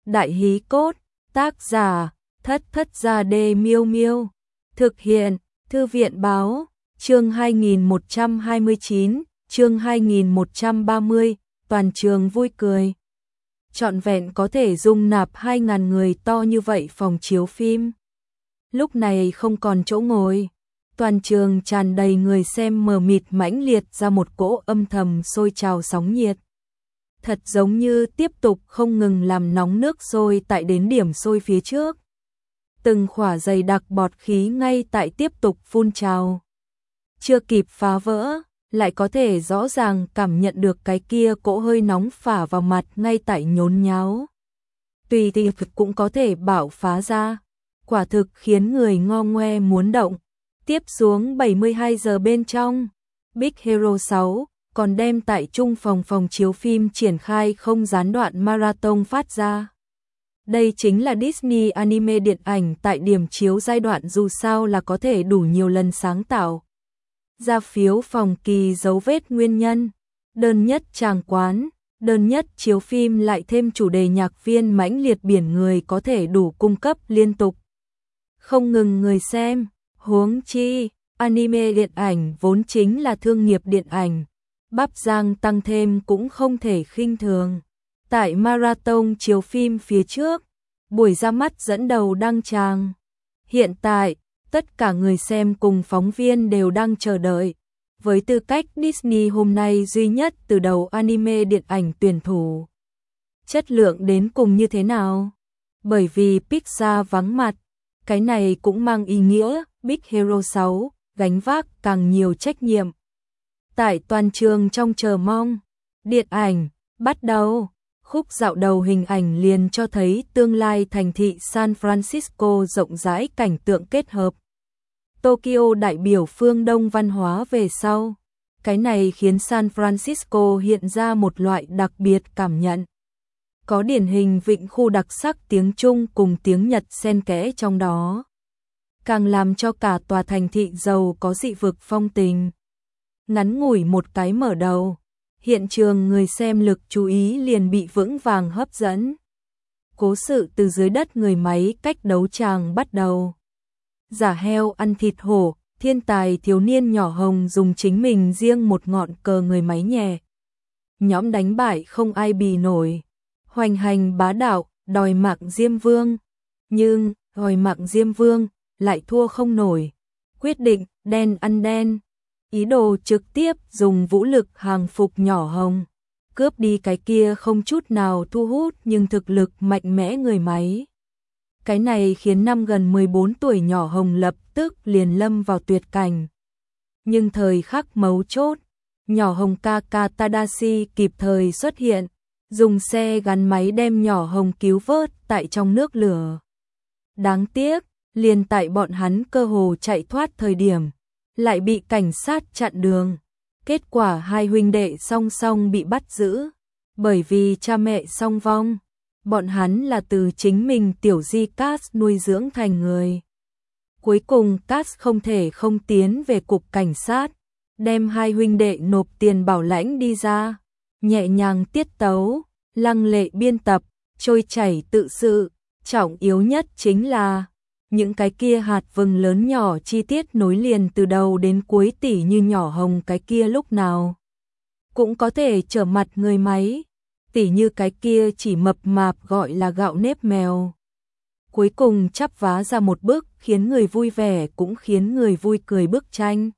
Đại hí cốt, tác giả, Thất Thất Gia Đê Miêu Miêu. Thực hiện, Thư viện báo, chương 2129, chương 2130, toàn trường vui cười. Trọn vẹn có thể dung nạp 2.000 người to như vậy phòng chiếu phim. Lúc này không còn chỗ ngồi. Toàn trường tràn đầy người xem mờ mịt mãnh liệt ra một cỗ âm thầm sôi trào sóng nhiệt. Thật giống như tiếp tục không ngừng làm nóng nước sôi tại đến điểm sôi phía trước. Từng khỏa dày đặc bọt khí ngay tại tiếp tục phun trào. Chưa kịp phá vỡ, lại có thể rõ ràng cảm nhận được cái kia cỗ hơi nóng phả vào mặt ngay tại nhốn nháo. Tùy thì cũng có thể bạo phá ra. Quả thực khiến người ngo ngoe muốn động. Tiếp xuống 72 giờ bên trong, Big Hero 6 còn đem tại trung phòng chiếu phim triển khai không gián đoạn marathon phát ra. Đây chính là Disney anime điện ảnh tại điểm chiếu giai đoạn dù sao là có thể đủ nhiều lần sáng tạo. Ra phiếu phòng kỳ dấu vết nguyên nhân, đơn nhất tràng quán, đơn nhất chiếu phim lại thêm chủ đề nhạc viên mãnh liệt biển người có thể đủ cung cấp liên tục. Không ngừng người xem, huống chi, anime điện ảnh vốn chính là thương nghiệp điện ảnh. Bắp rang tăng thêm cũng không thể khinh thường. Tại marathon chiếu phim phía trước, buổi ra mắt dẫn đầu đăng tràng. Hiện tại, tất cả người xem cùng phóng viên đều đang chờ đợi. Với tư cách Disney hôm nay duy nhất từ đầu anime điện ảnh tuyển thủ. Chất lượng đến cùng như thế nào? Bởi vì Pixar vắng mặt, cái này cũng mang ý nghĩa Big Hero 6 gánh vác càng nhiều trách nhiệm. Tại toàn trường trong chờ mong, điện ảnh bắt đầu, khúc dạo đầu hình ảnh liền cho thấy tương lai thành thị San Francisco rộng rãi cảnh tượng kết hợp. Tokyo đại biểu phương Đông văn hóa về sau. Cái này khiến San Francisco hiện ra một loại đặc biệt cảm nhận. Có điển hình vịnh khu đặc sắc tiếng Trung cùng tiếng Nhật xen kẽ trong đó. Càng làm cho cả tòa thành thị giàu có dị vực phong tình. Ngắn ngủi một cái mở đầu, hiện trường người xem lực chú ý liền bị vững vàng hấp dẫn. Cố sự từ dưới đất người máy cách đấu tràng bắt đầu. Giả heo ăn thịt hổ, thiên tài thiếu niên nhỏ hồng dùng chính mình riêng một ngọn cờ người máy nhẹ. Nhóm đánh bại không ai bì nổi. Hoành hành bá đạo, đòi mạng Diêm Vương. Nhưng, đòi mạng Diêm Vương, lại thua không nổi. Quyết định, đen ăn đen. Ý đồ trực tiếp dùng vũ lực hàng phục nhỏ hồng. Cướp đi cái kia không chút nào thu hút nhưng thực lực mạnh mẽ người máy. Cái này khiến năm gần 14 tuổi nhỏ hồng lập tức liền lâm vào tuyệt cảnh. Nhưng thời khắc mấu chốt, nhỏ hồng Kaka Tadashi kịp thời xuất hiện. Dùng xe gắn máy đem nhỏ hồng cứu vớt tại trong nước lửa. Đáng tiếc, liền tại bọn hắn cơ hồ chạy thoát thời điểm, lại bị cảnh sát chặn đường. Kết quả hai huynh đệ song song bị bắt giữ, bởi vì cha mẹ song vong. Bọn hắn là từ chính mình tiểu di Cass nuôi dưỡng thành người. Cuối cùng Cass không thể không tiến về cục cảnh sát, đem hai huynh đệ nộp tiền bảo lãnh đi ra. Nhẹ nhàng tiết tấu, lăng lệ biên tập, trôi chảy tự sự, trọng yếu nhất chính là những cái kia hạt vừng lớn nhỏ chi tiết nối liền từ đầu đến cuối tỉ như nhỏ hồng cái kia lúc nào cũng có thể trở mặt người máy, tỉ như cái kia chỉ mập mạp gọi là gạo nếp mèo. Cuối cùng chắp vá ra một bức khiến người vui vẻ cũng khiến người vui cười bức tranh.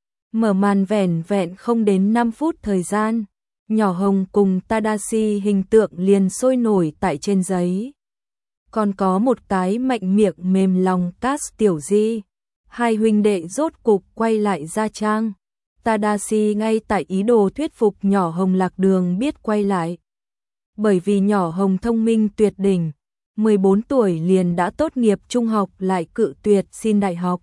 Mở màn vẻn vẹn không đến 5 phút thời gian. Nhỏ hồng cùng Tadashi hình tượng liền sôi nổi tại trên giấy. Còn có một cái mạnh miệng mềm lòng Cass tiểu di. Hai huynh đệ rốt cục quay lại gia trang. Tadashi ngay tại ý đồ thuyết phục nhỏ hồng lạc đường biết quay lại. Bởi vì nhỏ hồng thông minh tuyệt đỉnh. 14 tuổi liền đã tốt nghiệp trung học lại cự tuyệt xin đại học.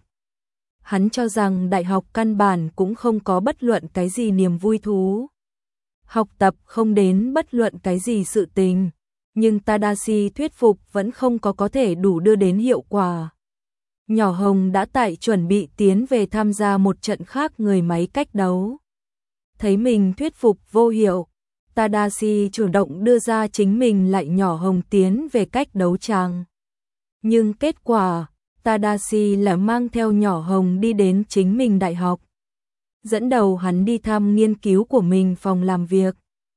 Hắn cho rằng đại học căn bản cũng không có bất luận cái gì niềm vui thú. Học tập không đến bất luận cái gì sự tình, nhưng Tadashi thuyết phục vẫn không có thể đủ đưa đến hiệu quả. Nhỏ hồng đã tại chuẩn bị tiến về tham gia một trận khác người máy cách đấu. Thấy mình thuyết phục vô hiệu, Tadashi chủ động đưa ra chính mình lại nhỏ Hồng tiến về cách đấu tràng. Nhưng kết quả, Tadashi là mang theo nhỏ Hồng đi đến chính mình đại học. Dẫn đầu hắn đi thăm nghiên cứu của mình phòng làm việc.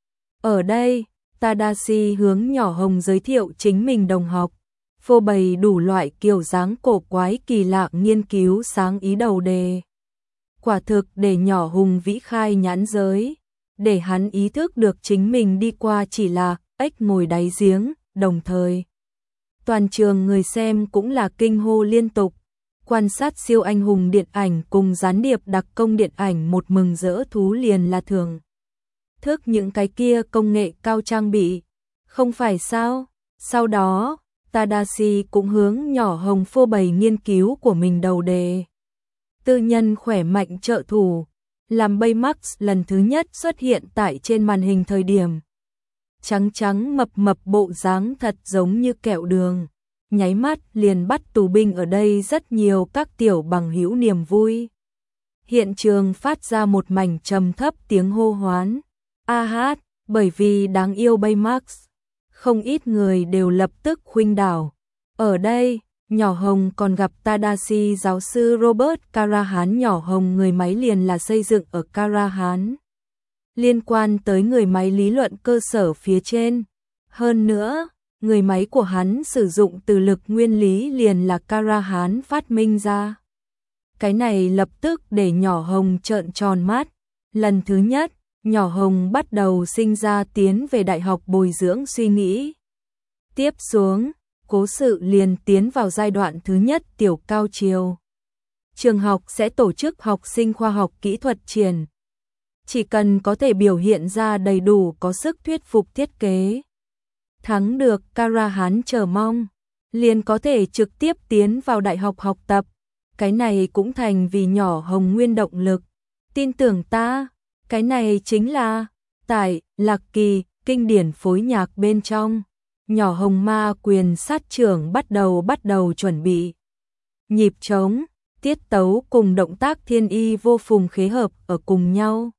Ở đây, Tadashi hướng nhỏ Hồng giới thiệu chính mình đồng học, phô bày đủ loại kiểu dáng cổ quái kỳ lạ nghiên cứu sáng ý đầu đề. Quả thực để nhỏ Hùng vĩ khai nhãn giới, để hắn ý thức được chính mình đi qua chỉ là ếch ngồi đáy giếng, đồng thời. Toàn trường người xem cũng là kinh hô liên tục, quan sát siêu anh hùng điện ảnh cùng gián điệp đặc công điện ảnh một mừng rỡ thú liền là thường. Thức những cái kia công nghệ cao trang bị, không phải sao? Sau đó, Tadashi cũng hướng nhỏ Hồng phô bày nghiên cứu của mình đầu đề. Tư nhân khỏe mạnh trợ thủ, làm Baymax lần thứ nhất xuất hiện tại trên màn hình thời điểm. Trắng trắng mập mập bộ dáng thật giống như kẹo đường, nháy mắt liền bắt tù binh ở đây rất nhiều các tiểu bằng hữu niềm vui. Hiện trường phát ra một mảnh trầm thấp tiếng hô hoán. A hát, bởi vì đáng yêu Baymax, không ít người đều lập tức khuynh đảo. Ở đây, nhỏ Hồng còn gặp Tadashi giáo sư Robert Karahan. Nhỏ Hồng người máy liền là xây dựng ở Karahan. Liên quan tới người máy lý luận cơ sở phía trên. Hơn nữa, người máy của hắn sử dụng từ lực nguyên lý liền là Karahan phát minh ra. Cái này lập tức để nhỏ Hồng trợn tròn mắt. Lần thứ nhất, nhỏ Hồng bắt đầu sinh ra tiến về đại học bồi dưỡng suy nghĩ. Tiếp xuống, cố sự liền tiến vào giai đoạn thứ nhất tiểu cao chiều. Trường học sẽ tổ chức học sinh khoa học kỹ thuật triển. Chỉ cần có thể biểu hiện ra đầy đủ có sức thuyết phục thiết kế. Thắng được Karahan chờ mong, liền có thể trực tiếp tiến vào đại học học tập. Cái này cũng thành vì nhỏ Hồng nguyên động lực. Tin tưởng ta, cái này chính là tại Lạc Kỳ, kinh điển phối nhạc bên trong. Nhỏ Hồng ma quyền sát trưởng bắt đầu chuẩn bị. Nhịp trống, tiết tấu cùng động tác thiên y vô phùng khế hợp ở cùng nhau.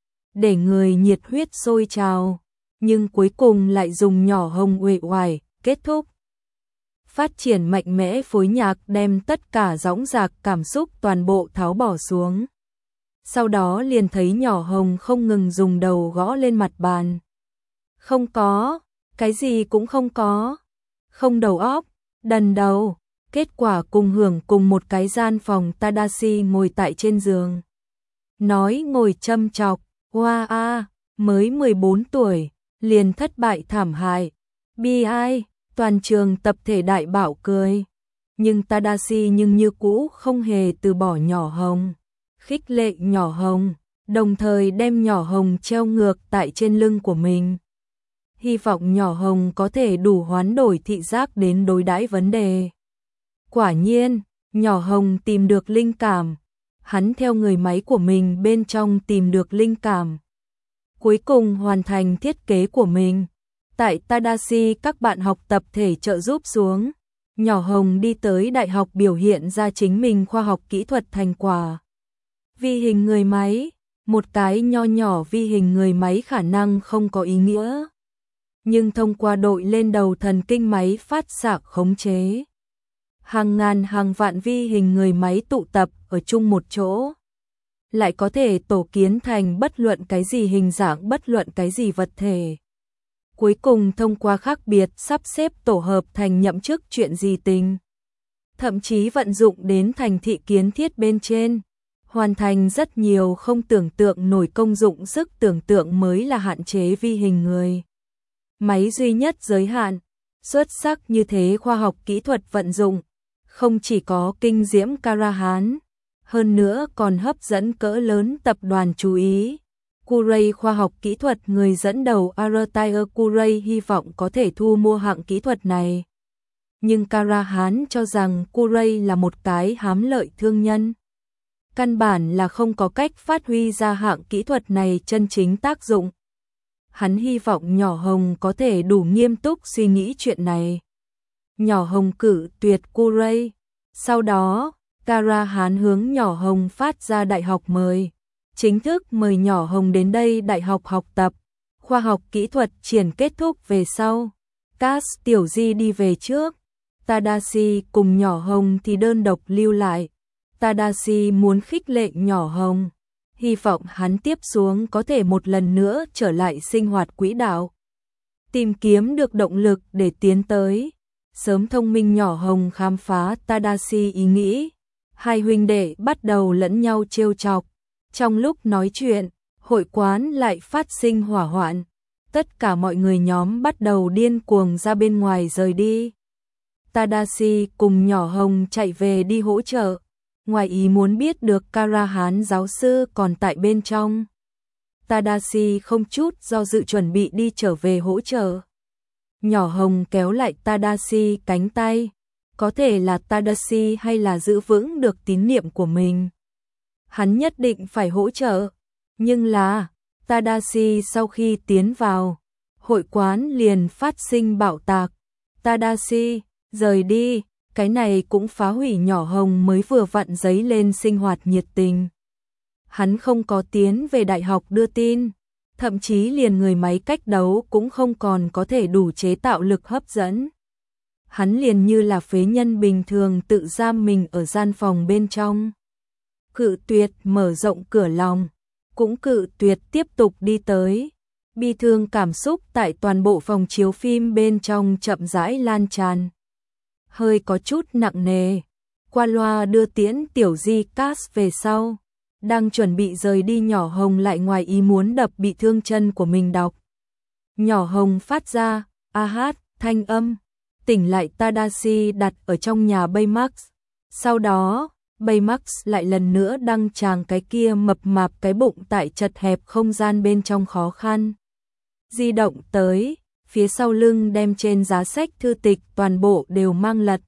Để người nhiệt huyết sôi trào, nhưng cuối cùng lại dùng nhỏ Hồng uể oải kết thúc. Phát triển mạnh mẽ phối nhạc đem tất cả dõng dạc cảm xúc toàn bộ tháo bỏ xuống. Sau đó liền thấy nhỏ Hồng không ngừng dùng đầu gõ lên mặt bàn. Không có, cái gì cũng không có. Không đầu óc, đần đầu. Kết quả cùng hưởng cùng một cái gian phòng. Tadashi ngồi tại trên giường. Nói ngồi châm chọc, hoa a, mới 14 tuổi, liền thất bại thảm hại. Bi ai, toàn trường tập thể đại bảo cười. Nhưng Tadashi nhưng như cũ không hề từ bỏ nhỏ Hồng. Khích lệ nhỏ Hồng, đồng thời đem nhỏ Hồng treo ngược tại trên lưng của mình. Hy vọng nhỏ Hồng có thể đủ hoán đổi thị giác đến đối đãi vấn đề. Quả nhiên, nhỏ Hồng tìm được linh cảm. Hắn theo người máy của mình bên trong tìm được linh cảm. Cuối cùng hoàn thành thiết kế của mình. Tại Tadashi các bạn học tập thể trợ giúp xuống, nhỏ Hồng đi tới đại học biểu hiện ra chính mình khoa học kỹ thuật thành quả. Vi hình người máy, một cái nho nhỏ vi hình người máy khả năng không có ý nghĩa. Nhưng thông qua đội lên đầu thần kinh máy phát xạ khống chế. Hàng ngàn hàng vạn vi hình người máy tụ tập ở chung một chỗ. Lại có thể tổ kiến thành bất luận cái gì hình dạng bất luận cái gì vật thể. Cuối cùng thông qua khác biệt sắp xếp tổ hợp thành nhậm chức chuyện gì tình. Thậm chí vận dụng đến thành thị kiến thiết bên trên. Hoàn thành rất nhiều không tưởng tượng nổi công dụng, sức tưởng tượng mới là hạn chế vi hình người. Máy duy nhất giới hạn, xuất sắc như thế khoa học kỹ thuật vận dụng, không chỉ có kinh diễm Karahan, hơn nữa còn hấp dẫn cỡ lớn tập đoàn chú ý. Kuray khoa học kỹ thuật người dẫn đầu Artire Kuray hy vọng có thể thu mua hạng kỹ thuật này. Nhưng Karahan cho rằng Kuray là một cái hám lợi thương nhân. Căn bản là không có cách phát huy ra hạng kỹ thuật này chân chính tác dụng. Hắn hy vọng nhỏ Hồng có thể đủ nghiêm túc suy nghĩ chuyện này. Nhỏ Hồng cử tuyệt Kuray. Sau đó, Karahan hướng nhỏ Hồng phát ra đại học mời. Chính thức mời nhỏ Hồng đến đây đại học học tập. Khoa học kỹ thuật triển kết thúc về sau. Cass Tiểu Di đi về trước. Tadashi cùng nhỏ Hồng thì đơn độc lưu lại. Tadashi muốn khích lệ nhỏ Hồng, hy vọng hắn tiếp xuống có thể một lần nữa trở lại sinh hoạt quỹ đạo, tìm kiếm được động lực để tiến tới. Sớm thông minh nhỏ Hồng khám phá Tadashi ý nghĩ, hai huynh đệ bắt đầu lẫn nhau trêu chọc. Trong lúc nói chuyện, hội quán lại phát sinh hỏa hoạn. Tất cả mọi người nhóm bắt đầu điên cuồng ra bên ngoài rời đi. Tadashi cùng nhỏ Hồng chạy về đi hỗ trợ, ngoài ý muốn biết được Kara Hán giáo sư còn tại bên trong. Tadashi không chút do dự chuẩn bị đi trở về hỗ trợ. Nhỏ Hồng kéo lại Tadashi cánh tay, có thể là Tadashi hay là giữ vững được tín niệm của mình. Hắn nhất định phải hỗ trợ, nhưng là Tadashi sau khi tiến vào, hội quán liền phát sinh bạo tạc. Tadashi, rời đi, cái này cũng phá hủy nhỏ Hồng mới vừa vặn giấy lên sinh hoạt nhiệt tình. Hắn không có tiến về đại học đưa tin, thậm chí liền người máy cách đấu cũng không còn có thể đủ chế tạo lực hấp dẫn. Hắn liền như là phế nhân bình thường tự giam mình ở gian phòng bên trong. Cự tuyệt mở rộng cửa lòng, cũng cự tuyệt tiếp tục đi tới. Bi thương cảm xúc tại toàn bộ phòng chiếu phim bên trong chậm rãi lan tràn. Hơi có chút nặng nề. Qua loa đưa tiễn Tiểu Di Cass về sau. Đang chuẩn bị rời đi nhỏ Hồng lại ngoài ý muốn đập bị thương chân của mình đọc. Nhỏ Hồng phát ra, hát, thanh âm, tỉnh lại Tadashi đặt ở trong nhà Baymax. Sau đó, Baymax lại lần nữa đăng tràng cái kia mập mạp cái bụng tại chật hẹp không gian bên trong khó khăn. Di động tới, phía sau lưng đem trên giá sách thư tịch toàn bộ đều mang lật.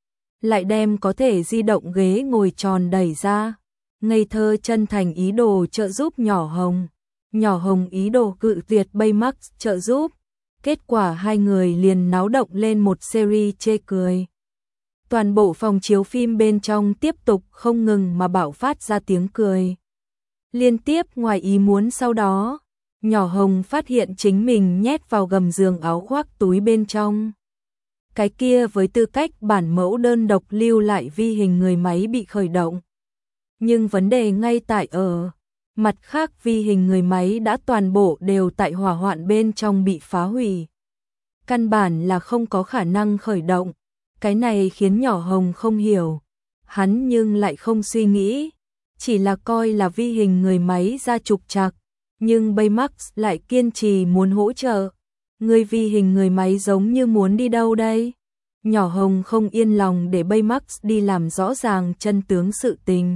Lại đem có thể di động ghế ngồi tròn đẩy ra. Ngây thơ chân thành ý đồ trợ giúp nhỏ Hồng. Nhỏ Hồng ý đồ cự tuyệt Baymax trợ giúp. Kết quả hai người liền náo động lên một series chê cười. Toàn bộ phòng chiếu phim bên trong tiếp tục không ngừng mà bạo phát ra tiếng cười. Liên tiếp ngoài ý muốn sau đó, nhỏ Hồng phát hiện chính mình nhét vào gầm giường áo khoác túi bên trong. Cái kia với tư cách bản mẫu đơn độc lưu lại vi hình người máy bị khởi động. Nhưng vấn đề ngay tại ở, mặt khác vi hình người máy đã toàn bộ đều tại hỏa hoạn bên trong bị phá hủy. Căn bản là không có khả năng khởi động. Cái này khiến nhỏ Hồng không hiểu. Hắn nhưng lại không suy nghĩ. Chỉ là coi là vi hình người máy ra trục trặc. Nhưng Baymax lại kiên trì muốn hỗ trợ. Người vi hình người máy giống như muốn đi đâu đây? Nhỏ Hồng không yên lòng để Baymax đi làm rõ ràng chân tướng sự tình.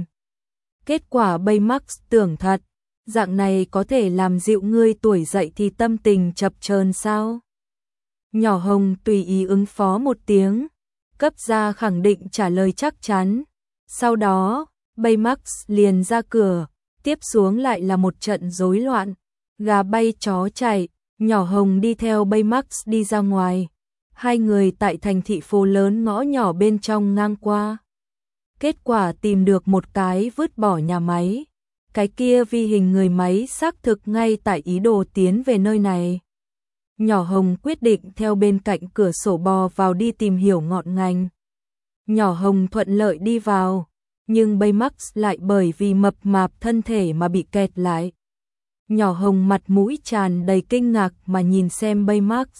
Kết quả Baymax tưởng thật, dạng này có thể làm dịu ngươi tuổi dậy thì tâm tình chập chờn sao? Nhỏ Hồng tùy ý ứng phó một tiếng, cấp ra khẳng định trả lời chắc chắn. Sau đó, Baymax liền ra cửa, tiếp xuống lại là một trận rối loạn, gà bay chó chạy, nhỏ Hồng đi theo Baymax đi ra ngoài. Hai người tại thành thị phố lớn ngõ nhỏ bên trong ngang qua. Kết quả tìm được một cái vứt bỏ nhà máy. Cái kia vi hình người máy xác thực ngay tại ý đồ tiến về nơi này. Nhỏ Hồng quyết định theo bên cạnh cửa sổ bò vào đi tìm hiểu ngọn ngành. Nhỏ Hồng thuận lợi đi vào, nhưng Baymax lại bởi vì mập mạp thân thể mà bị kẹt lại. Nhỏ Hồng mặt mũi tràn đầy kinh ngạc mà nhìn xem Baymax.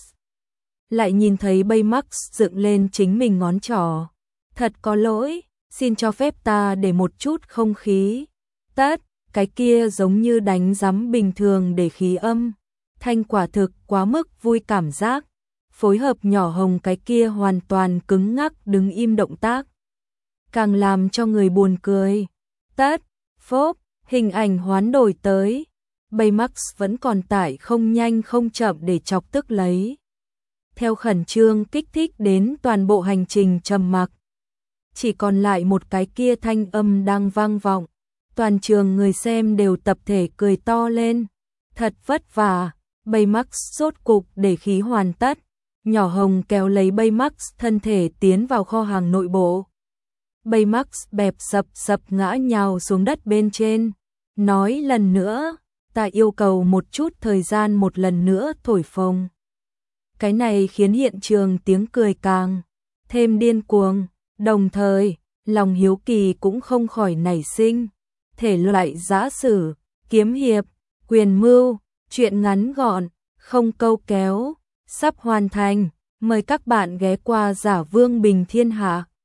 Lại nhìn thấy Baymax dựng lên chính mình ngón trỏ. Thật có lỗi, xin cho phép ta để một chút không khí. Tất, cái kia giống như đánh rắm bình thường để khí âm. Thanh quả thực quá mức vui cảm giác. Phối hợp nhỏ Hồng cái kia hoàn toàn cứng ngắc đứng im động tác. Càng làm cho người buồn cười. Tất, phốp, hình ảnh hoán đổi tới. Baymax vẫn còn tải không nhanh không chậm để chọc tức lấy. Theo khẩn trương kích thích đến toàn bộ hành trình trầm mặc. Chỉ còn lại một cái kia thanh âm đang vang vọng. Toàn trường người xem đều tập thể cười to lên. Thật vất vả, Baymax rốt cục để khí hoàn tất. Nhỏ Hồng kéo lấy Baymax thân thể tiến vào kho hàng nội bộ. Baymax bẹp sập ngã nhào xuống đất bên trên. Nói lần nữa, ta yêu cầu một chút thời gian một lần nữa thổi phồng. Cái này khiến hiện trường tiếng cười càng thêm điên cuồng, đồng thời, lòng hiếu kỳ cũng không khỏi nảy sinh. Thể loại giã sử, kiếm hiệp, quyền mưu, truyện ngắn gọn, không câu kéo, sắp hoàn thành. Mời các bạn ghé qua Giả Vương Bình Thiên Hạ.